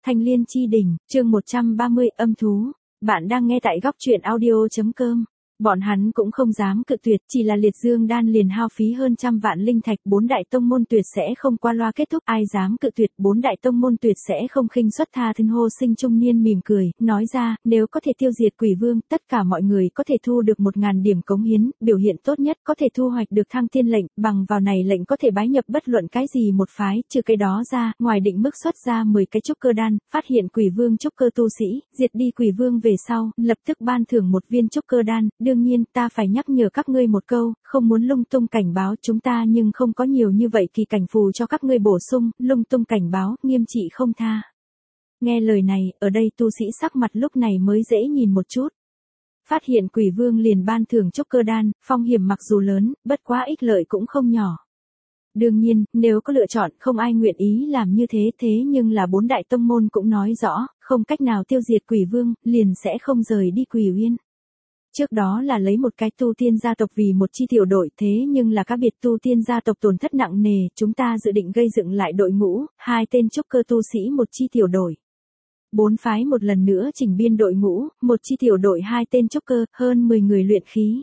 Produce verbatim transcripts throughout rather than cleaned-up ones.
Thanh Liên Chi Đỉnh, chương một trăm ba mươi, âm thú. Bạn đang nghe tại góc truyện audio chấm com. Bọn hắn cũng không dám cự tuyệt, chỉ là liệt dương đan liền hao phí hơn trăm vạn linh thạch, bốn đại tông môn tuyệt sẽ không qua loa kết thúc, ai dám cự tuyệt, bốn đại tông môn tuyệt sẽ không khinh suất tha. Thân hô sinh trung niên mỉm cười, nói ra, nếu có thể tiêu diệt quỷ vương, tất cả mọi người có thể thu được một ngàn điểm cống hiến, biểu hiện tốt nhất có thể thu hoạch được thăng tiên lệnh, bằng vào này lệnh có thể bái nhập bất luận cái gì một phái, trừ cái đó ra, ngoài định mức xuất ra mười cái trúc cơ đan, phát hiện quỷ vương trúc cơ tu sĩ, diệt đi quỷ vương về sau, lập tức ban thưởng một viên trúc cơ đan. Đương nhiên ta phải nhắc nhở các ngươi một câu, không muốn lung tung cảnh báo chúng ta, nhưng không có nhiều như vậy kỳ cảnh phù cho các ngươi bổ sung, lung tung cảnh báo, nghiêm trị không tha. Nghe lời này, ở đây tu sĩ sắc mặt lúc này mới dễ nhìn một chút. Phát hiện quỷ vương liền ban thưởng trúc cơ đan, phong hiểm mặc dù lớn, bất quá ích lợi cũng không nhỏ. Đương nhiên, nếu có lựa chọn, không ai nguyện ý làm như thế, thế nhưng là bốn đại tông môn cũng nói rõ, không cách nào tiêu diệt quỷ vương, liền sẽ không rời đi Quỷ Uyên. Trước đó là lấy một cái tu tiên gia tộc vì một chi tiểu đội, thế nhưng là các biệt tu tiên gia tộc tổn thất nặng nề, chúng ta dự định gây dựng lại đội ngũ, hai tên trúc cơ tu sĩ một chi tiểu đội. Bốn phái một lần nữa chỉnh biên đội ngũ, một chi tiểu đội hai tên trúc cơ, hơn mười người luyện khí.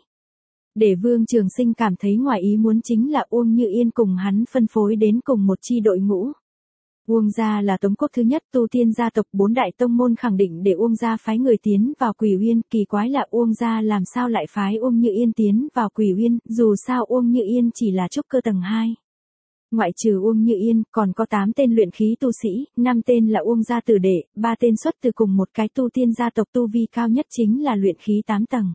Để Vương Trường Sinh cảm thấy ngoài ý muốn chính là Uông Như Yên cùng hắn phân phối đến cùng một chi đội ngũ. Uông gia là Tống quốc thứ nhất tu tiên gia tộc, bốn đại tông môn khẳng định để Uông gia phái người tiến vào Quỷ Uyên, kỳ quái là Uông gia làm sao lại phái Uông Như Yên tiến vào Quỷ Uyên, dù sao Uông Như Yên chỉ là trúc cơ tầng hai. Ngoại trừ Uông Như Yên, còn có tám tên luyện khí tu sĩ, năm tên là Uông gia tử đệ, ba tên xuất từ cùng một cái tu tiên gia tộc, tu vi cao nhất chính là luyện khí tám tầng.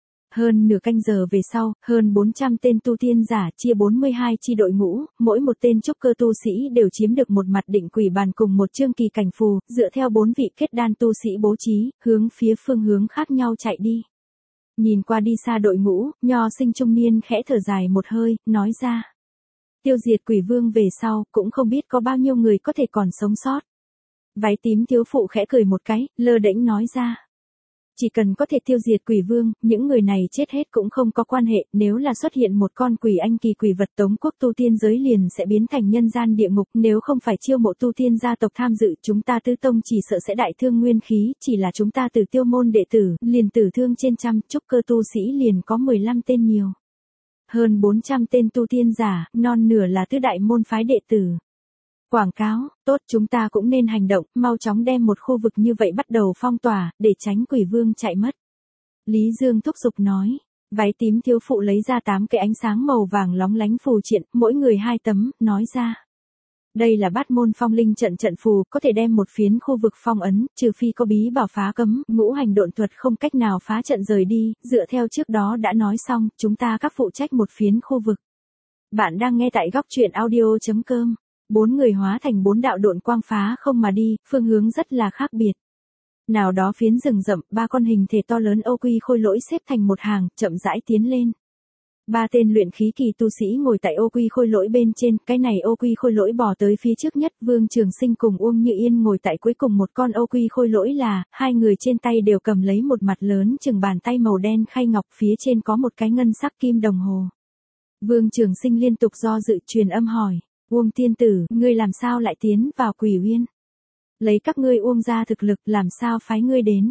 Hơn nửa canh giờ về sau, hơn bốn trăm tên tu tiên giả chia bốn mươi hai chi đội ngũ, mỗi một tên trúc cơ tu sĩ đều chiếm được một mặt định quỷ bàn cùng một chương kỳ cảnh phù, dựa theo bốn vị kết đan tu sĩ bố trí, hướng phía phương hướng khác nhau chạy đi. Nhìn qua đi xa đội ngũ, Nho sinh trung niên khẽ thở dài một hơi, nói ra. Tiêu diệt quỷ vương về sau, cũng không biết có bao nhiêu người có thể còn sống sót. Váy tím thiếu phụ khẽ cười một cái, lơ đễnh nói ra. Chỉ cần có thể tiêu diệt quỷ vương, những người này chết hết cũng không có quan hệ, nếu là xuất hiện một con quỷ anh kỳ quỷ vật, Tống quốc tu tiên giới liền sẽ biến thành nhân gian địa ngục, nếu không phải chiêu mộ tu tiên gia tộc tham dự, chúng ta tứ tông chỉ sợ sẽ đại thương nguyên khí, chỉ là chúng ta Tử Tiêu môn đệ tử, liền tử thương trên trăm, trúc cơ tu sĩ liền có mười lăm tên nhiều. Hơn bốn trăm tên tu tiên giả, non nửa là tứ đại môn phái đệ tử. Quảng cáo, tốt, chúng ta cũng nên hành động, mau chóng đem một khu vực như vậy bắt đầu phong tỏa, để tránh quỷ vương chạy mất. Lý Dương thúc giục nói, váy tím thiếu phụ lấy ra tám cái ánh sáng màu vàng lóng lánh phù triện, mỗi người hai tấm, nói ra. Đây là bát môn phong linh trận trận phù, có thể đem một phiến khu vực phong ấn, trừ phi có bí bảo phá cấm, ngũ hành độn thuật không cách nào phá trận rời đi, dựa theo trước đó đã nói xong, chúng ta các phụ trách một phiến khu vực. Bạn đang nghe tại góc truyện audio chấm com. Bốn người hóa thành bốn đạo độn quang phá không mà đi, phương hướng rất là khác biệt. Nào đó phiến rừng rậm, ba con hình thể to lớn ô quy khôi lỗi xếp thành một hàng, chậm rãi tiến lên. Ba tên luyện khí kỳ tu sĩ ngồi tại ô quy khôi lỗi bên trên, cái này ô quy khôi lỗi bò tới phía trước nhất, Vương Trường Sinh cùng Uông Như Yên ngồi tại cuối cùng một con ô quy khôi lỗi là, hai người trên tay đều cầm lấy một mặt lớn chừng bàn tay màu đen khay ngọc, phía trên có một cái ngân sắc kim đồng hồ. Vương Trường Sinh liên tục do dự, truyền âm hỏi. Uông tiên tử, ngươi làm sao lại tiến vào Quỷ Uyên? Lấy các ngươi Uông gia thực lực, làm sao phái ngươi đến?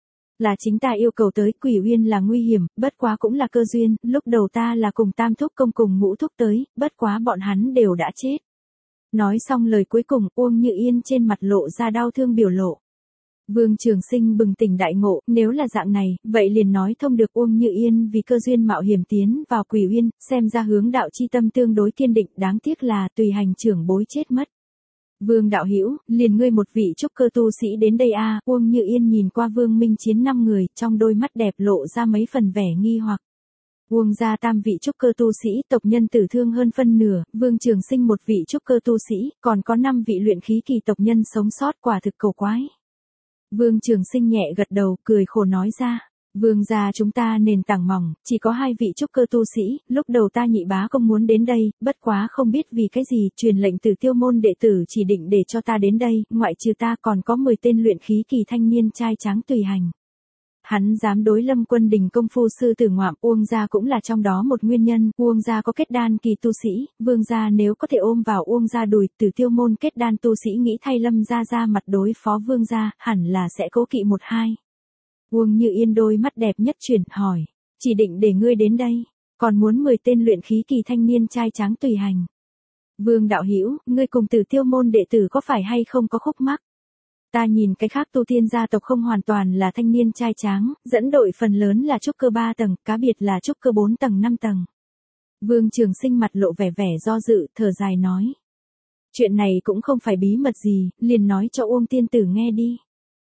Là chính ta yêu cầu tới, Quỷ Uyên là nguy hiểm, bất quá cũng là cơ duyên, lúc đầu ta là cùng tam thúc công cùng ngũ thúc tới, bất quá bọn hắn đều đã chết. Nói xong lời cuối cùng, Uông Như Yên trên mặt lộ ra đau thương biểu lộ. Vương Trường Sinh bừng tỉnh đại ngộ, nếu là dạng này, vậy liền nói thông được. Uông Như Yên vì cơ duyên mạo hiểm tiến vào Quỷ Uyên, xem ra hướng đạo chi tâm tương đối kiên định, đáng tiếc là tùy hành trưởng bối chết mất. Vương đạo hữu, liền ngươi một vị trúc cơ tu sĩ đến đây a. À, Uông Như Yên nhìn qua Vương Minh Chiến năm người, trong đôi mắt đẹp lộ ra mấy phần vẻ nghi hoặc. Uông gia tam vị trúc cơ tu sĩ, tộc nhân tử thương hơn phân nửa, Vương Trường Sinh một vị trúc cơ tu sĩ, còn có năm vị luyện khí kỳ tộc nhân sống sót, quả thực cầu quái. Vương Trường Sinh nhẹ gật đầu, cười khổ nói ra. Vương gia chúng ta nền tảng mỏng, chỉ có hai vị trúc cơ tu sĩ, lúc đầu ta nhị bá không muốn đến đây, bất quá không biết vì cái gì, truyền lệnh từ Tiêu môn đệ tử chỉ định để cho ta đến đây, ngoại trừ ta còn có mười tên luyện khí kỳ thanh niên trai tráng tùy hành. Hắn dám đối Lâm Quân Đình công phu sư tử ngoạm, Uông gia cũng là trong đó một nguyên nhân, Uông gia có kết đan kỳ tu sĩ, Vương gia nếu có thể ôm vào Uông gia đùi, Tử Tiêu môn kết đan tu sĩ nghĩ thay Lâm gia ra mặt đối phó Vương gia, hẳn là sẽ cố kỵ một hai. Uông Như Yên đôi mắt đẹp nhất chuyển, hỏi, chỉ định để ngươi đến đây, còn muốn mười tên luyện khí kỳ thanh niên trai tráng tùy hành. Vương đạo hữu, ngươi cùng Tử Tiêu môn đệ tử có phải hay không có khúc mắc? Ta nhìn cái khác tu tiên gia tộc không hoàn toàn là thanh niên trai tráng, dẫn đội phần lớn là trúc cơ ba tầng, cá biệt là trúc cơ bốn tầng năm tầng. Vương Trường Sinh mặt lộ vẻ vẻ do dự, thở dài nói. Chuyện này cũng không phải bí mật gì, liền nói cho Uông tiên tử nghe đi.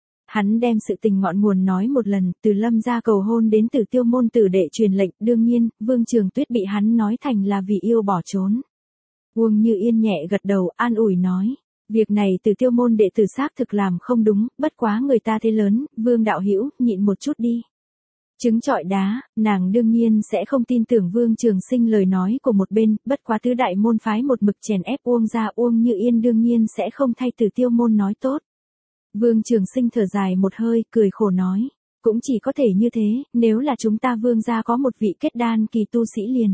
Hắn đem sự tình ngọn nguồn nói một lần, từ Lâm gia cầu hôn đến Tử Tiêu môn tử đệ truyền lệnh, đương nhiên, Vương Trường Tuyết bị hắn nói thành là vì yêu bỏ trốn. Uông Như Yên nhẹ gật đầu, an ủi nói. Việc này Tử Tiêu môn đệ tử xác thực làm không đúng, bất quá người ta thế lớn, Vương đạo hữu, nhịn một chút đi. Trứng trọi đá, nàng đương nhiên sẽ không tin tưởng Vương Trường Sinh lời nói của một bên, bất quá tứ đại môn phái một mực chèn ép Uông gia, Uông Như Yên đương nhiên sẽ không thay Tử Tiêu môn nói tốt. Vương Trường Sinh thở dài một hơi, cười khổ nói, cũng chỉ có thể như thế, nếu là chúng ta Vương gia có một vị kết đan kỳ tu sĩ liền.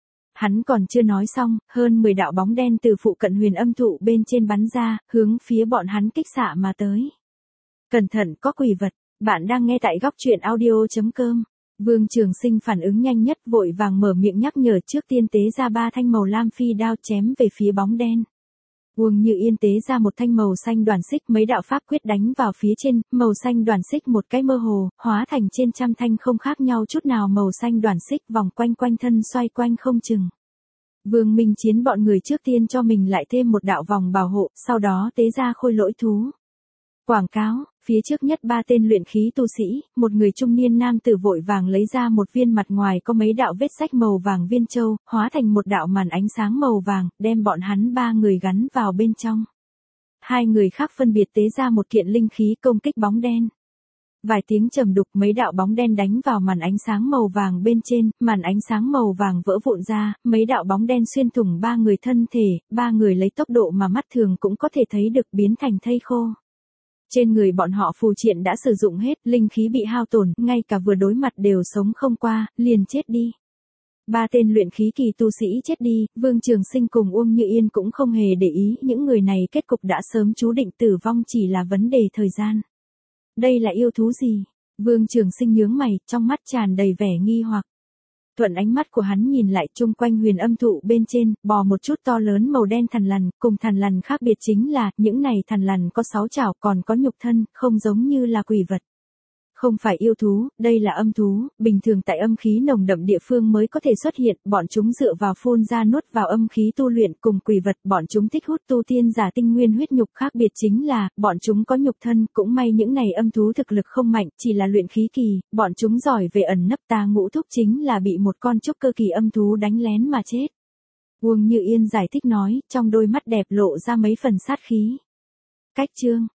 Hắn còn chưa nói xong, hơn mười đạo bóng đen từ phụ cận Huyền Âm thụ bên trên bắn ra, hướng phía bọn hắn kích xạ mà tới. Cẩn thận, có quỷ vật, bạn đang nghe tại góc truyện audio chấm com. Vương Trường Sinh phản ứng nhanh nhất, vội vàng mở miệng nhắc nhở, trước tiên tế ra ba thanh màu lam phi đao chém về phía bóng đen. Uông Như Yên tế ra một thanh màu xanh đoàn xích, mấy đạo pháp quyết đánh vào phía trên, màu xanh đoàn xích một cái mơ hồ, hóa thành trên trăm thanh không khác nhau chút nào màu xanh đoàn xích vòng quanh quanh thân xoay quanh không chừng. Vương Minh Chiến bọn người trước tiên cho mình lại thêm một đạo vòng bảo hộ, sau đó tế ra khôi lỗi thú. Quảng cáo, phía trước nhất ba tên luyện khí tu sĩ, một người trung niên nam tử vội vàng lấy ra một viên mặt ngoài có mấy đạo vết sách màu vàng viên châu, hóa thành một đạo màn ánh sáng màu vàng, đem bọn hắn ba người gắn vào bên trong. Hai người khác phân biệt tế ra một kiện linh khí công kích bóng đen. Vài tiếng trầm đục, mấy đạo bóng đen đánh vào màn ánh sáng màu vàng bên trên, màn ánh sáng màu vàng vỡ vụn ra, mấy đạo bóng đen xuyên thủng ba người thân thể, ba người lấy tốc độ mà mắt thường cũng có thể thấy được biến thành thây khô. Trên người bọn họ phù triện đã sử dụng hết, linh khí bị hao tổn, ngay cả vừa đối mặt đều sống không qua, liền chết đi. Ba tên luyện khí kỳ tu sĩ chết đi, Vương Trường Sinh cùng Uông Như Yên cũng không hề để ý, những người này kết cục đã sớm chú định tử vong, chỉ là vấn đề thời gian. Đây là yêu thú gì? Vương Trường Sinh nhướng mày, trong mắt tràn đầy vẻ nghi hoặc. Thuận ánh mắt của hắn nhìn lại, chung quanh Huyền Âm thụ bên trên, bò một chút to lớn màu đen thằn lằn, cùng thằn lằn khác biệt chính là, những này thằn lằn có sáu chảo, còn có nhục thân, không giống như là quỷ vật. Không phải yêu thú, đây là âm thú, bình thường tại âm khí nồng đậm địa phương mới có thể xuất hiện, bọn chúng dựa vào phun ra nuốt vào âm khí tu luyện, cùng quỷ vật, bọn chúng thích hút tu tiên giả tinh nguyên huyết nhục, khác biệt chính là, bọn chúng có nhục thân, cũng may những này âm thú thực lực không mạnh, chỉ là luyện khí kỳ, bọn chúng giỏi về ẩn nấp, ta ngũ thúc chính là bị một con trúc cơ kỳ âm thú đánh lén mà chết. Uông Như Yên giải thích nói, trong đôi mắt đẹp lộ ra mấy phần sát khí. Cách chương